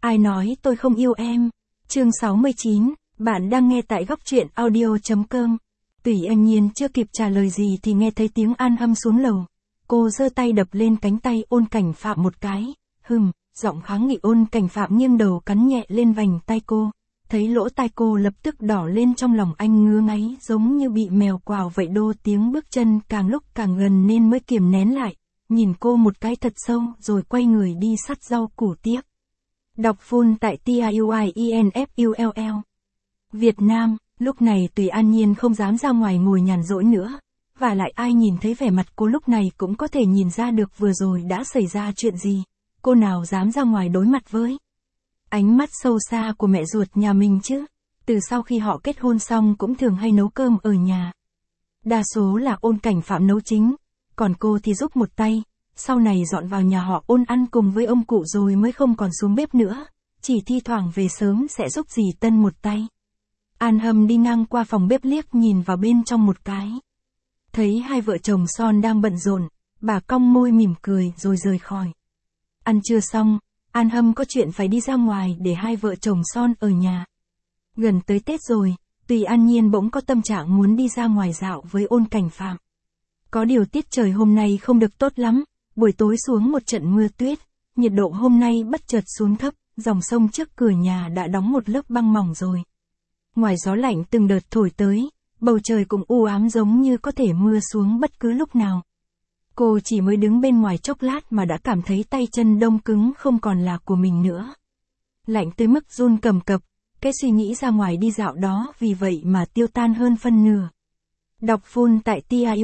Ai nói tôi không yêu em? Chương 69, bạn đang nghe tại góc truyện audio.com. Tùy Anh Nhiên chưa kịp trả lời gì thì nghe thấy tiếng An Hâm xuống lầu. Cô giơ tay đập lên cánh tay Ôn Cảnh Phạm một cái. Giọng kháng nghị. Ôn Cảnh Phạm nghiêng đầu cắn nhẹ lên vành tay cô. Thấy lỗ tai cô lập tức đỏ lên, trong lòng anh ngứa ngáy giống như bị mèo quào vậy. Tiếng bước chân càng lúc càng gần nên mới kiềm nén lại. Nhìn cô một cái thật sâu rồi quay người đi sắt rau củ tiếp. Đọc full tại TIUIENFULL. Việt Nam, lúc này Tùy An Nhiên không dám ra ngoài ngồi nhàn rỗi nữa. Và lại ai nhìn thấy vẻ mặt cô lúc này cũng có thể nhìn ra được vừa rồi đã xảy ra chuyện gì. Cô nào dám ra ngoài đối mặt với ánh mắt sâu xa của mẹ ruột nhà mình chứ. Từ sau khi họ kết hôn xong cũng thường hay nấu cơm ở nhà. Đa số là Ôn Cảnh Phạm nấu chính, còn cô thì giúp một tay. Sau này dọn vào nhà họ Ôn ăn cùng với ông cụ rồi mới không còn xuống bếp nữa. Chỉ thi thoảng về sớm sẽ giúp dì Tân một tay. An Hâm đi ngang qua phòng bếp liếc nhìn vào bên trong một cái. Thấy hai vợ chồng son đang bận rộn, bà cong môi mỉm cười rồi rời khỏi. Ăn trưa xong, An Hâm có chuyện phải đi ra ngoài để hai vợ chồng son ở nhà. Gần tới Tết rồi, Tùy An Nhiên bỗng có tâm trạng muốn đi ra ngoài dạo với Ôn Cảnh Phạm. Có điều tiết trời hôm nay không được tốt lắm, buổi tối xuống một trận mưa tuyết, nhiệt độ hôm nay bất chợt xuống thấp, dòng sông trước cửa nhà đã đóng một lớp băng mỏng rồi. Ngoài gió lạnh từng đợt thổi tới, bầu trời cũng u ám giống như có thể mưa xuống bất cứ lúc nào. Cô chỉ mới đứng bên ngoài chốc lát mà đã cảm thấy tay chân đông cứng không còn là của mình nữa. Lạnh tới mức run cầm cập, cái suy nghĩ ra ngoài đi dạo đó vì vậy mà tiêu tan hơn phân nửa. Đọc full tại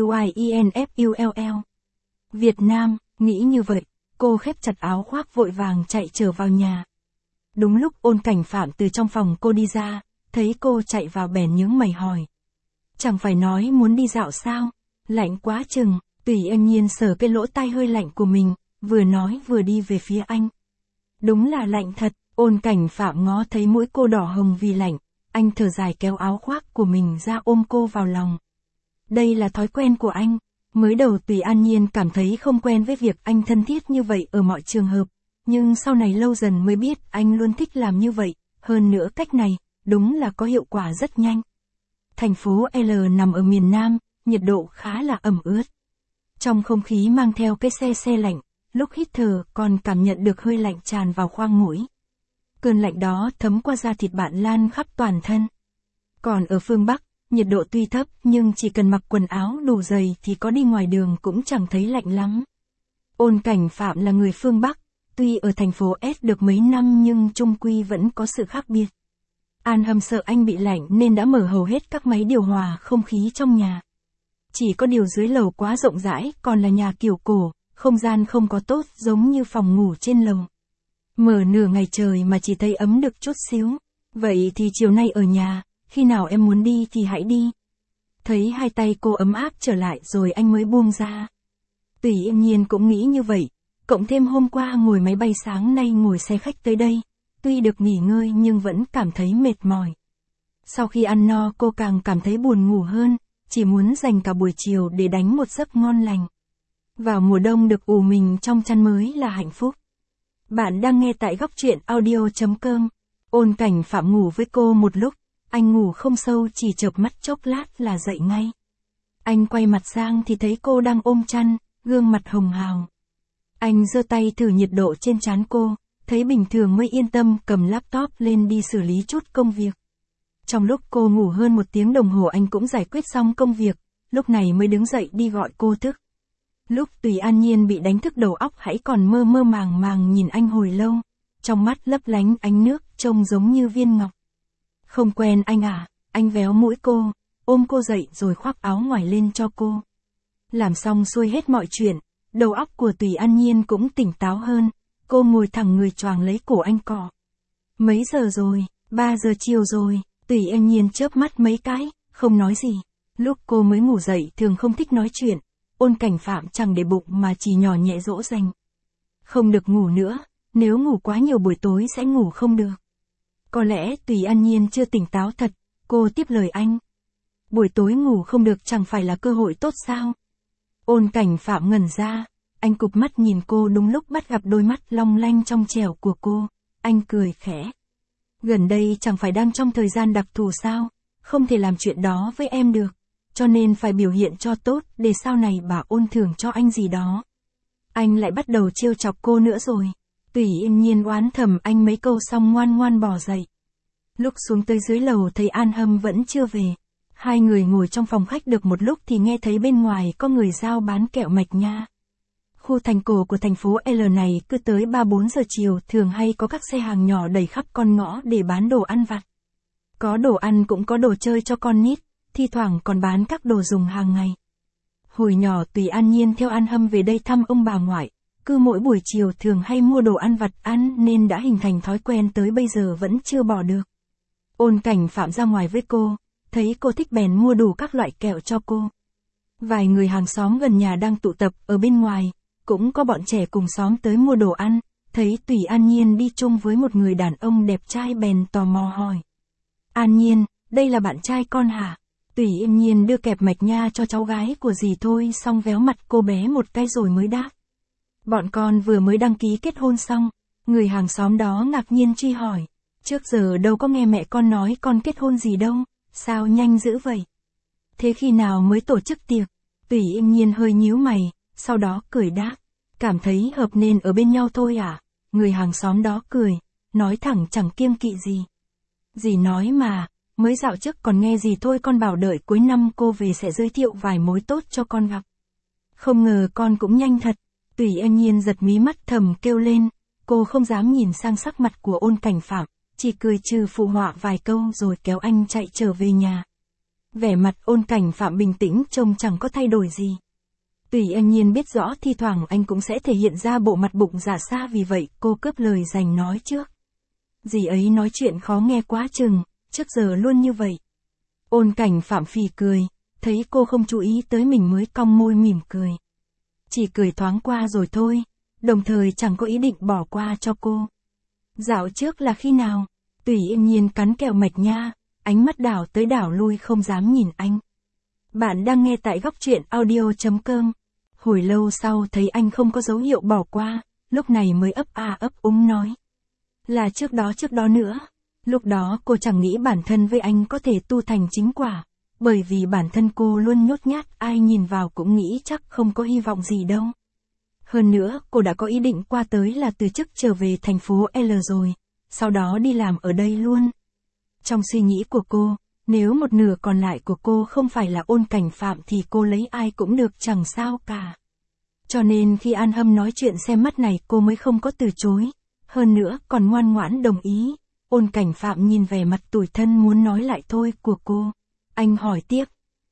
TIUIENFULL. Việt Nam, nghĩ như vậy, cô khép chặt áo khoác vội vàng chạy trở vào nhà. Đúng lúc Ôn Cảnh Phạm từ trong phòng cô đi ra, thấy cô chạy vào bèn nhướng mày hỏi. Chẳng phải nói muốn đi dạo sao? Lạnh quá chừng. Tùy Anh Nhiên sờ cái lỗ tai hơi lạnh của mình, vừa nói vừa đi về phía anh. Đúng là lạnh thật. Ôn Cảnh Phạm ngó thấy mũi cô đỏ hồng vì lạnh, anh thở dài kéo áo khoác của mình ra ôm cô vào lòng. Đây là thói quen của anh. Mới đầu Tùy An Nhiên cảm thấy không quen với việc anh thân thiết như vậy ở mọi trường hợp, nhưng sau này lâu dần mới biết anh luôn thích làm như vậy, hơn nữa cách này, đúng là có hiệu quả rất nhanh. Thành phố L nằm ở miền Nam, nhiệt độ khá là ẩm ướt. Trong không khí mang theo cái se lạnh, lúc hít thở còn cảm nhận được hơi lạnh tràn vào khoang mũi. Cơn lạnh đó thấm qua da thịt bạn lan khắp toàn thân. Còn ở phương Bắc, nhiệt độ tuy thấp nhưng chỉ cần mặc quần áo đủ dày thì có đi ngoài đường cũng chẳng thấy lạnh lắm. Ôn Cảnh Phạm là người phương Bắc, tuy ở thành phố S được mấy năm nhưng chung quy vẫn có sự khác biệt. An Hâm sợ anh bị lạnh nên đã mở hầu hết các máy điều hòa không khí trong nhà. Chỉ có điều dưới lầu quá rộng rãi, còn là nhà kiểu cổ, không gian không có tốt giống như phòng ngủ trên lầu. Mở nửa ngày trời mà chỉ thấy ấm được chút xíu. Vậy thì chiều nay ở nhà, khi nào em muốn đi thì hãy đi. Thấy hai tay cô ấm áp trở lại rồi anh mới buông ra. Tùy Yên Nhiên cũng nghĩ như vậy, cộng thêm hôm qua ngồi máy bay sáng nay ngồi xe khách tới đây, tuy được nghỉ ngơi nhưng vẫn cảm thấy mệt mỏi. Sau khi ăn no cô càng cảm thấy buồn ngủ hơn, chỉ muốn dành cả buổi chiều để đánh một giấc ngon lành. Vào mùa đông được ủ mình trong chăn mới là hạnh phúc. Bạn đang nghe tại góc truyện audio.com. Ôn Cảnh Phạm ngủ với cô một lúc, anh ngủ không sâu chỉ chợp mắt chốc lát là dậy ngay. Anh quay mặt sang thì thấy cô đang ôm chăn, gương mặt hồng hào. Anh giơ tay thử nhiệt độ trên trán cô, thấy bình thường mới yên tâm cầm laptop lên đi xử lý chút công việc. Trong lúc cô ngủ hơn 1 tiếng đồng hồ anh cũng giải quyết xong công việc, lúc này mới đứng dậy đi gọi cô thức. Lúc Tùy An Nhiên bị đánh thức đầu óc hãy còn mơ mơ màng màng nhìn anh hồi lâu, trong mắt lấp lánh ánh nước trông giống như viên ngọc. Không quen anh à? Anh véo mũi cô, ôm cô dậy rồi khoác áo ngoài lên cho cô. Làm xong xuôi hết mọi chuyện, đầu óc của Tùy An Nhiên cũng tỉnh táo hơn, cô ngồi thẳng người choàng lấy cổ anh cọ. Mấy giờ rồi? 3 giờ chiều rồi. Tùy An Nhiên chớp mắt mấy cái, không nói gì. Lúc cô mới ngủ dậy thường không thích nói chuyện, Ôn Cảnh Phạm chẳng để bụng mà chỉ nhỏ nhẹ dỗ dành. Không được ngủ nữa, nếu ngủ quá nhiều buổi tối sẽ ngủ không được. Có lẽ Tùy An Nhiên chưa tỉnh táo thật, cô tiếp lời anh. Buổi tối ngủ không được chẳng phải là cơ hội tốt sao? Ôn Cảnh Phạm ngẩn ra, anh cụp mắt nhìn cô đúng lúc bắt gặp đôi mắt long lanh trong trẻo của cô. anh cười khẽ. Gần đây chẳng phải đang trong thời gian đặc thù sao, không thể làm chuyện đó với em được, cho nên phải biểu hiện cho tốt để sau này bà Ôn thưởng cho anh gì đó. Anh lại bắt đầu trêu chọc cô nữa rồi. Tùy Yên Nhiên oán thầm anh mấy câu xong ngoan ngoan bỏ dậy. Lúc xuống tới dưới lầu thấy An Hâm vẫn chưa về. Hai người ngồi trong phòng khách được một lúc thì nghe thấy bên ngoài có người giao bán kẹo mạch nha. Khu thành cổ của thành phố L này cứ tới 3-4 giờ chiều thường hay có các xe hàng nhỏ đầy khắp con ngõ để bán đồ ăn vặt. Có đồ ăn cũng có đồ chơi cho con nít, thi thoảng còn bán các đồ dùng hàng ngày. Hồi nhỏ Tùy An Nhiên theo An Hâm về đây thăm ông bà ngoại, cứ mỗi buổi chiều thường hay mua đồ ăn vặt ăn nên đã hình thành thói quen tới bây giờ vẫn chưa bỏ được. Ôn Cảnh Phạm ra ngoài với cô, thấy cô thích bèn mua đủ các loại kẹo cho cô. Vài người hàng xóm gần nhà đang tụ tập ở bên ngoài, cũng có bọn trẻ cùng xóm tới mua đồ ăn, thấy Tùy An Nhiên đi chung với một người đàn ông đẹp trai bèn tò mò hỏi. An Nhiên, đây là bạn trai con hả? Tùy Yên Nhiên đưa kẹp mạch nha cho cháu gái của dì thôi xong véo mặt cô bé một cái rồi mới đáp. Bọn con vừa mới đăng ký kết hôn xong, người hàng xóm đó ngạc nhiên truy hỏi. Trước giờ đâu có nghe mẹ con nói con kết hôn gì đâu, sao nhanh dữ vậy? Thế khi nào mới tổ chức tiệc? Tùy Yên Nhiên hơi nhíu mày, sau đó cười đáp. Cảm thấy hợp nên ở bên nhau thôi à? Người hàng xóm đó cười, nói thẳng chẳng kiêng kỵ gì. Dì nói mà, mới dạo trước còn nghe dì thôi con bảo đợi cuối năm cô về sẽ giới thiệu vài mối tốt cho con gặp. Không ngờ con cũng nhanh thật. Tùy Yên Nhiên giật mí mắt thầm kêu lên, cô không dám nhìn sang sắc mặt của Ôn Cảnh Phạm, chỉ cười trừ phụ họa vài câu rồi kéo anh chạy trở về nhà. Vẻ mặt Ôn Cảnh Phạm bình tĩnh trông chẳng có thay đổi gì. Tùy Yên Nhiên biết rõ thi thoảng anh cũng sẽ thể hiện ra bộ mặt bụng giả xa vì vậy cô cướp lời giành nói trước. Dì ấy nói chuyện khó nghe quá chừng, trước giờ luôn như vậy. Ôn Cảnh Phạm phì cười, thấy cô không chú ý tới mình mới cong môi mỉm cười. Chỉ cười thoáng qua rồi thôi, đồng thời chẳng có ý định bỏ qua cho cô. Dạo trước là khi nào? Tùy Yên Nhiên cắn kẹo mạch nha, ánh mắt đảo tới đảo lui không dám nhìn anh. Bạn đang nghe tại góc truyện audio.com. Hồi lâu sau thấy anh không có dấu hiệu bỏ qua, lúc này mới ấp a ấp úng nói. Là trước đó nữa. Lúc đó cô chẳng nghĩ bản thân với anh có thể tu thành chính quả, bởi vì bản thân cô luôn nhút nhát, ai nhìn vào cũng nghĩ chắc không có hy vọng gì đâu. Hơn nữa, cô đã có ý định qua tới là từ chức trở về thành phố L rồi, sau đó đi làm ở đây luôn. Trong suy nghĩ của cô, nếu một nửa còn lại của cô không phải là Ôn Cảnh Phạm thì cô lấy ai cũng được chẳng sao cả. Cho nên khi An Hâm nói chuyện xem mắt này cô mới không có từ chối, hơn nữa còn ngoan ngoãn đồng ý. Ôn Cảnh Phạm nhìn vẻ mặt tủi thân muốn nói lại thôi của cô. Anh hỏi tiếp.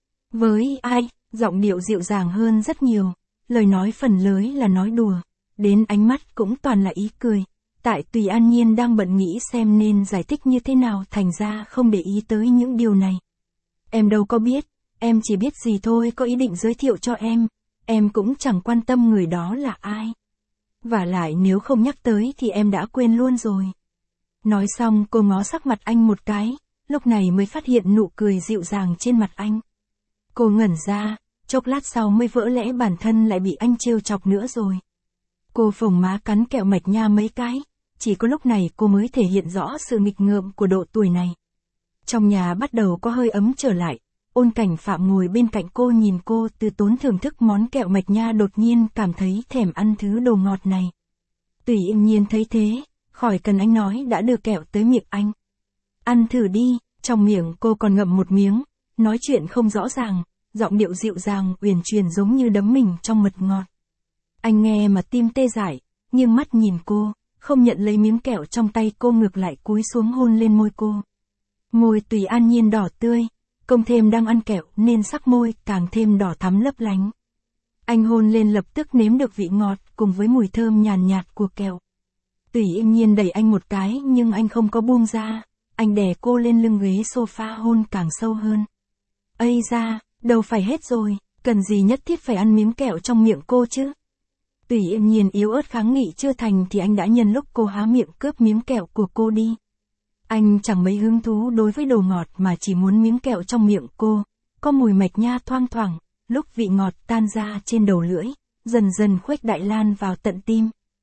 Với ai? Giọng điệu dịu dàng hơn rất nhiều. Lời nói phần lớn là nói đùa. Đến ánh mắt cũng toàn là ý cười. Tại Tùy An Nhiên đang bận nghĩ xem nên giải thích như thế nào thành ra không để ý tới những điều này. Em đâu có biết. Em chỉ biết gì thôi có ý định giới thiệu cho em. Em cũng chẳng quan tâm người đó là ai. Vả lại nếu không nhắc tới thì em đã quên luôn rồi. Nói xong cô ngó sắc mặt anh một cái, lúc này mới phát hiện nụ cười dịu dàng trên mặt anh. Cô ngẩn ra, chốc lát sau mới vỡ lẽ bản thân lại bị anh trêu chọc nữa rồi. Cô phồng má cắn kẹo mạch nha mấy cái, chỉ có lúc này cô mới thể hiện rõ sự nghịch ngợm của độ tuổi này. Trong nhà bắt đầu có hơi ấm trở lại, Ôn Cảnh Phạm ngồi bên cạnh cô nhìn cô từ tốn thưởng thức món kẹo mạch nha đột nhiên cảm thấy thèm ăn thứ đồ ngọt này. Tùy Yên Nhiên thấy thế, khỏi cần anh nói đã đưa kẹo tới miệng anh. Ăn thử đi, trong miệng cô còn ngậm một miếng, nói chuyện không rõ ràng, giọng điệu dịu dàng uyển chuyển giống như đắm mình trong mật ngọt. Anh nghe mà tim tê dại, nghiêng mắt nhìn cô, không nhận lấy miếng kẹo trong tay cô ngược lại cúi xuống hôn lên môi cô. Môi Tùy An Nhiên đỏ tươi, cộng thêm đang ăn kẹo nên sắc môi càng thêm đỏ thắm lấp lánh. Anh hôn lên lập tức nếm được vị ngọt cùng với mùi thơm nhàn nhạt của kẹo. Tùy Yên Nhiên đẩy anh một cái nhưng anh không có buông ra, anh đè cô lên lưng ghế sofa hôn càng sâu hơn. Ây da, đâu phải hết rồi, cần gì nhất thiết phải ăn miếng kẹo trong miệng cô chứ. Tùy Yên Nhiên yếu ớt kháng nghị chưa thành thì anh đã nhân lúc cô há miệng cướp miếng kẹo của cô đi. Anh chẳng mấy hứng thú đối với đồ ngọt mà chỉ muốn miếng kẹo trong miệng cô, có mùi mạch nha thoang thoảng, lúc vị ngọt tan ra trên đầu lưỡi, dần dần khuếch đại lan vào tận tim.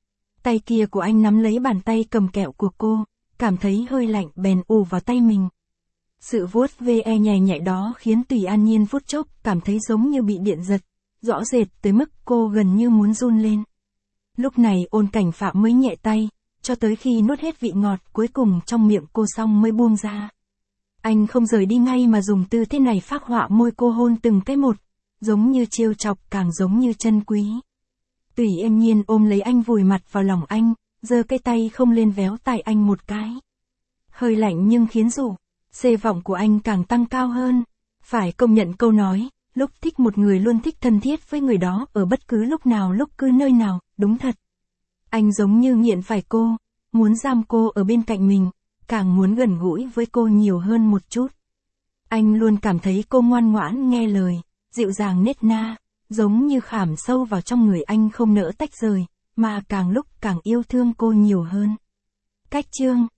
Tay kia của anh nắm lấy bàn tay cầm kẹo của cô, cảm thấy hơi lạnh bèn ù vào tay mình. Sự vuốt ve nhẹ nhẹ đó khiến Tùy An Nhiên phút chốc cảm thấy giống như bị điện giật, rõ rệt tới mức cô gần như muốn run lên. Lúc này Ôn Cảnh Phạm mới nhẹ tay, cho tới khi nuốt hết vị ngọt cuối cùng trong miệng cô xong mới buông ra. Anh không rời đi ngay mà dùng tư thế này phác họa môi cô hôn từng cái một, giống như trêu chọc càng giống như chân quý. Tùy An Nhiên ôm lấy anh vùi mặt vào lòng anh, giơ cái tay không lên véo tai anh một cái. Hơi lạnh nhưng khiến rủ, xê vọng của anh càng tăng cao hơn. Phải công nhận câu nói, lúc thích một người luôn thích thân thiết với người đó ở bất cứ lúc nào lúc cứ nơi nào, đúng thật. Anh giống như nghiện phải cô, muốn giam cô ở bên cạnh mình, càng muốn gần gũi với cô nhiều hơn một chút. Anh luôn cảm thấy cô ngoan ngoãn nghe lời, dịu dàng nết na, giống như khảm sâu vào trong người anh không nỡ tách rời, mà càng lúc càng yêu thương cô nhiều hơn. Cách chương